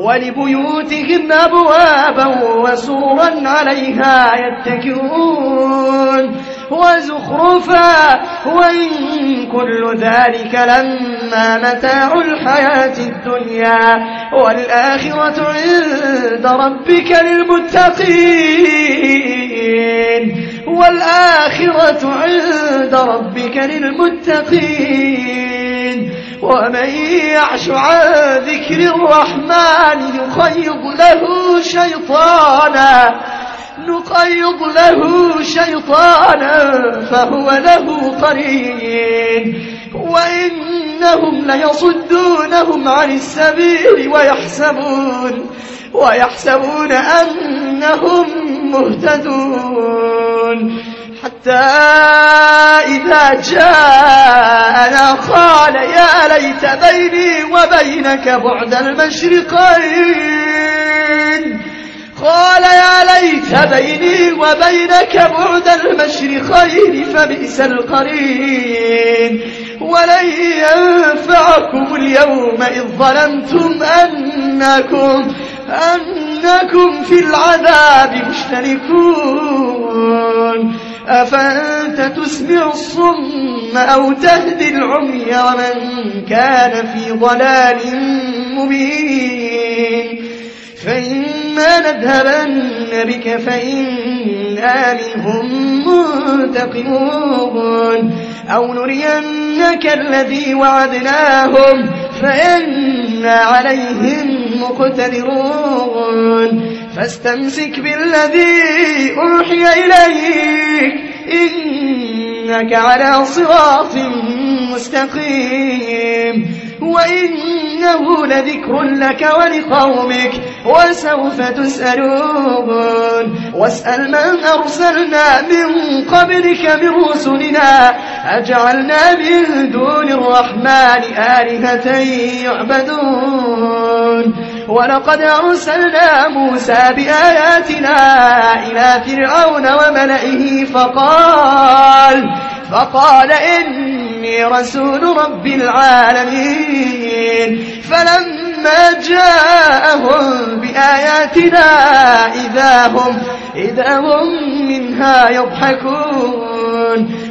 ولبيوتهم أبوابا وسررا عليها يتكئون وزخرفا وإن كل ذلك لما متاع الحياة الدنيا والآخرة عند ربك للمتقين ومن يعش عن ذكر الرحمن نقيض له شيطانا فهو له قرين وإنهم ليصدونهم عن السبيل ويحسبون أنهم مهتدون حتى إذا جاءنا قال يا ليت بيني وبينك بعد المشرقين فبئس القرين ولن ينفعكم اليوم إذ ظلمتم أنكم في العذاب مشتركون أفأنت تسمع الصم أو تهدي العمي ومن كان في ضلال مبين فإما نذهبن بك فإنا منهم منتقمون أو نرينك الذي وعدناهم فإنا عليهم مقتدرون فاستمسك بالذي أوحي إليك إنك على صراط مستقيم وإنه لذكر لك ولقومك وسوف تسألون واسأل من أرسلنا من قبلك من رسلنا أجعلنا من دون الرحمن آلهة يعبدون ولقد أرسلنا موسى بآياتنا إلى فرعون وملئه فقال إني رسول رب العالمين فلما جاءهم بآياتنا إذا هم منها يضحكون